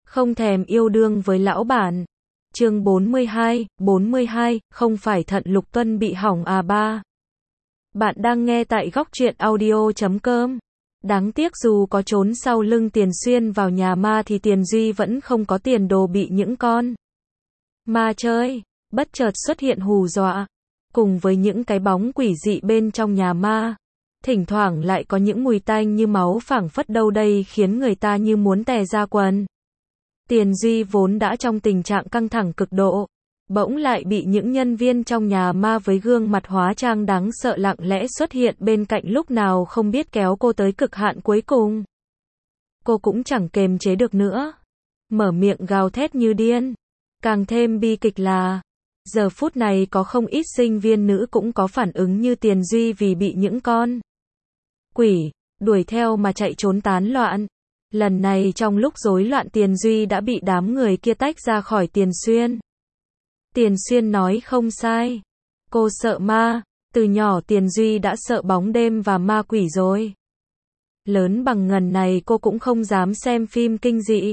Không thèm yêu đương với lão bản. Chương 42, không phải thận Lục Tuân bị hỏng à ba. Bạn đang nghe tại góc truyện audio.com. Đáng tiếc dù có trốn sau lưng Tiền Xuyên vào nhà ma thì Tiền Duy vẫn không có tiền đồ bị những con ma chơi bất chợt xuất hiện hù dọa. Cùng với những cái bóng quỷ dị bên trong nhà ma, thỉnh thoảng lại có những mùi tanh như máu phảng phất đâu đây khiến người ta như muốn tè ra quần. Tiền Duy vốn đã trong tình trạng căng thẳng cực độ, bỗng lại bị những nhân viên trong nhà ma với gương mặt hóa trang đáng sợ lặng lẽ xuất hiện bên cạnh lúc nào không biết kéo cô tới cực hạn cuối cùng. Cô cũng chẳng kềm chế được nữa, mở miệng gào thét như điên. Càng thêm bi kịch là, giờ phút này có không ít sinh viên nữ cũng có phản ứng như Tiền Duy vì bị những con quỷ đuổi theo mà chạy trốn tán loạn. Lần này trong lúc rối loạn Tiền Duy đã bị đám người kia tách ra khỏi Tiền Xuyên. Tiền Xuyên nói không sai. Cô sợ ma, từ nhỏ Tiền Duy đã sợ bóng đêm và ma quỷ rồi. Lớn bằng ngần này cô cũng không dám xem phim kinh dị.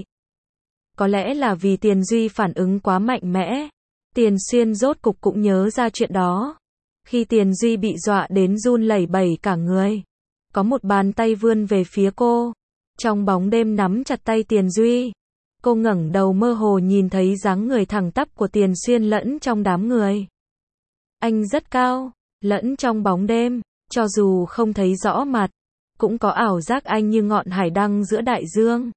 Có lẽ là vì Tiền Duy phản ứng quá mạnh mẽ. Tiền Xuyên rốt cục cũng nhớ ra chuyện đó. Khi Tiền Duy bị dọa đến run lẩy bẩy cả người, có một bàn tay vươn về phía cô. Trong bóng đêm nắm chặt tay Tiền Duy. Cô ngẩng đầu mơ hồ nhìn thấy dáng người thẳng tắp của Tiền Xuyên lẫn trong đám người. Anh rất cao, lẫn trong bóng đêm, cho dù không thấy rõ mặt, cũng có ảo giác anh như ngọn hải đăng giữa đại dương.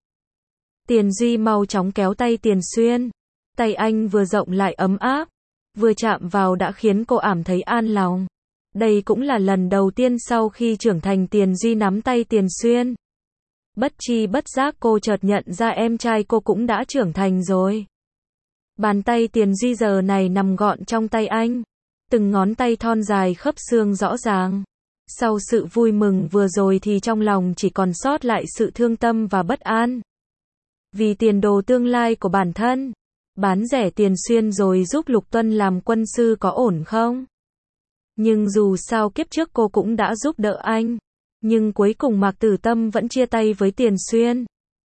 Tiền Duy mau chóng kéo tay Tiền Xuyên. Tay anh vừa rộng lại ấm áp, vừa chạm vào đã khiến cô cảm thấy an lòng. Đây cũng là lần đầu tiên sau khi trưởng thành Tiền Duy nắm tay Tiền Xuyên. Bất chi bất giác cô chợt nhận ra em trai cô cũng đã trưởng thành rồi. Bàn tay Tiền Duy giờ này nằm gọn trong tay anh. Từng ngón tay thon dài khớp xương rõ ràng. Sau sự vui mừng vừa rồi thì trong lòng chỉ còn sót lại sự thương tâm và bất an. Vì tiền đồ tương lai của bản thân. Bán rẻ Tiền Xuyên rồi giúp Lục Tuân làm quân sư có ổn không? Nhưng dù sao kiếp trước cô cũng đã giúp đỡ anh. Nhưng cuối cùng Mạc Tử Tâm vẫn chia tay với Tiền Xuyên.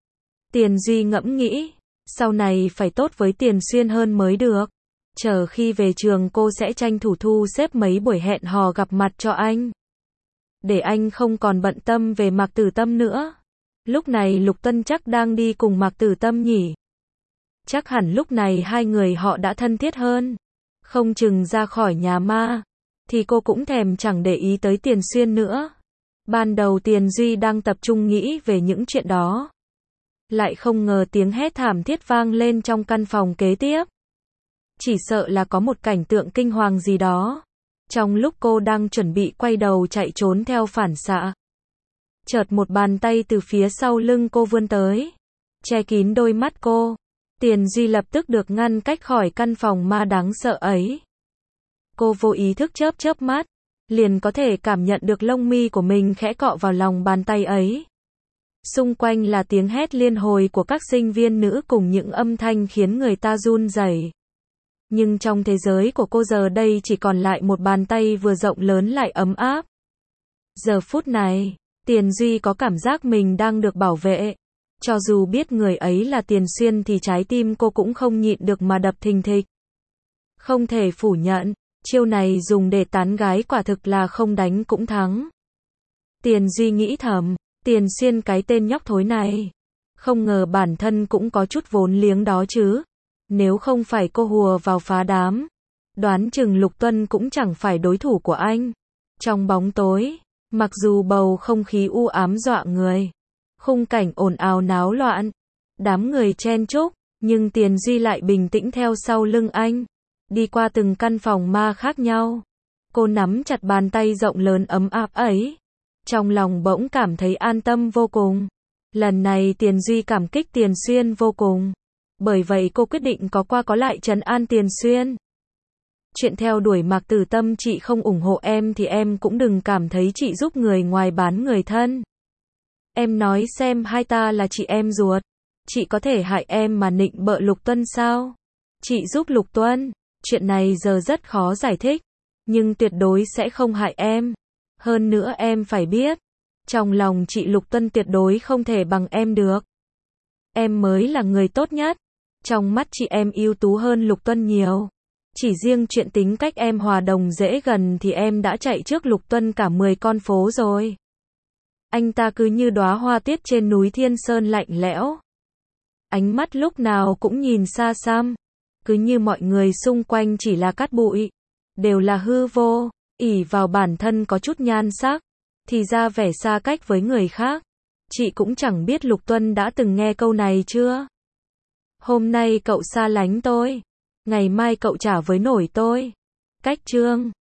Tiền Duy ngẫm nghĩ, sau này phải tốt với Tiền Xuyên hơn mới được. Chờ khi về trường cô sẽ tranh thủ thu xếp mấy buổi hẹn hò gặp mặt cho anh. Để anh không còn bận tâm về Mạc Tử Tâm nữa. Lúc này Lục Tuân chắc đang đi cùng Mạc Tử Tâm nhỉ? Chắc hẳn lúc này hai người họ đã thân thiết hơn. Không chừng ra khỏi nhà ma, thì cô cũng thèm chẳng để ý tới Tiền Xuyên nữa. Ban đầu Tiền Duy đang tập trung nghĩ về những chuyện đó. Lại không ngờ tiếng hét thảm thiết vang lên trong căn phòng kế tiếp. Chỉ sợ là có một cảnh tượng kinh hoàng gì đó. Trong lúc cô đang chuẩn bị quay đầu chạy trốn theo phản xạ, chợt một bàn tay từ phía sau lưng cô vươn tới, che kín đôi mắt cô. Tiền Duy lập tức được ngăn cách khỏi căn phòng ma đáng sợ ấy. Cô vô ý thức chớp chớp mắt, liền có thể cảm nhận được lông mi của mình khẽ cọ vào lòng bàn tay ấy. Xung quanh là tiếng hét liên hồi của các sinh viên nữ cùng những âm thanh khiến người ta run rẩy. Nhưng trong thế giới của cô giờ đây chỉ còn lại một bàn tay vừa rộng lớn lại ấm áp. Giờ phút này, Tiền Duy có cảm giác mình đang được bảo vệ. Cho dù biết người ấy là Tiền Xuyên thì trái tim cô cũng không nhịn được mà đập thình thịch. Không thể phủ nhận, chiêu này dùng để tán gái quả thực là không đánh cũng thắng. Tiền Duy nghĩ thầm, Tiền Xuyên cái tên nhóc thối này. Không ngờ bản thân cũng có chút vốn liếng đó chứ. Nếu không phải cô hùa vào phá đám, đoán chừng Lục Tuân cũng chẳng phải đối thủ của anh. Trong bóng tối, mặc dù bầu không khí u ám dọa người, khung cảnh ồn ào náo loạn, đám người chen chúc, nhưng Tiền Duy lại bình tĩnh theo sau lưng anh, đi qua từng căn phòng ma khác nhau. Cô nắm chặt bàn tay rộng lớn ấm áp ấy, trong lòng bỗng cảm thấy an tâm vô cùng. Lần này Tiền Duy cảm kích Tiền Xuyên vô cùng. Bởi vậy cô quyết định có qua có lại trấn an Tiền Xuyên. Chuyện theo đuổi Mạc Tử Tâm chị không ủng hộ em thì em cũng đừng cảm thấy chị giúp người ngoài bán người thân. Em nói xem, hai ta là chị em ruột. Chị có thể hại em mà nịnh bợ Lục Tuân sao? Chị giúp Lục Tuân, chuyện này giờ rất khó giải thích, nhưng tuyệt đối sẽ không hại em. Hơn nữa em phải biết, trong lòng chị Lục Tuân tuyệt đối không thể bằng em được. Em mới là người tốt nhất. Trong mắt chị em ưu tú hơn Lục Tuân nhiều. Chỉ riêng chuyện tính cách em hòa đồng dễ gần thì em đã chạy trước Lục Tuân cả 10 con phố rồi. Anh ta cứ như đóa hoa tiết trên núi Thiên Sơn lạnh lẽo. Ánh mắt lúc nào cũng nhìn xa xăm. Cứ như mọi người xung quanh chỉ là cát bụi. Đều là hư vô. Ỷ vào bản thân có chút nhan sắc. Thì ra vẻ xa cách với người khác. Chị cũng chẳng biết Lục Tuân đã từng nghe câu này chưa. Hôm nay cậu xa lánh tôi. Ngày mai cậu trả với nổi tôi. Cách chương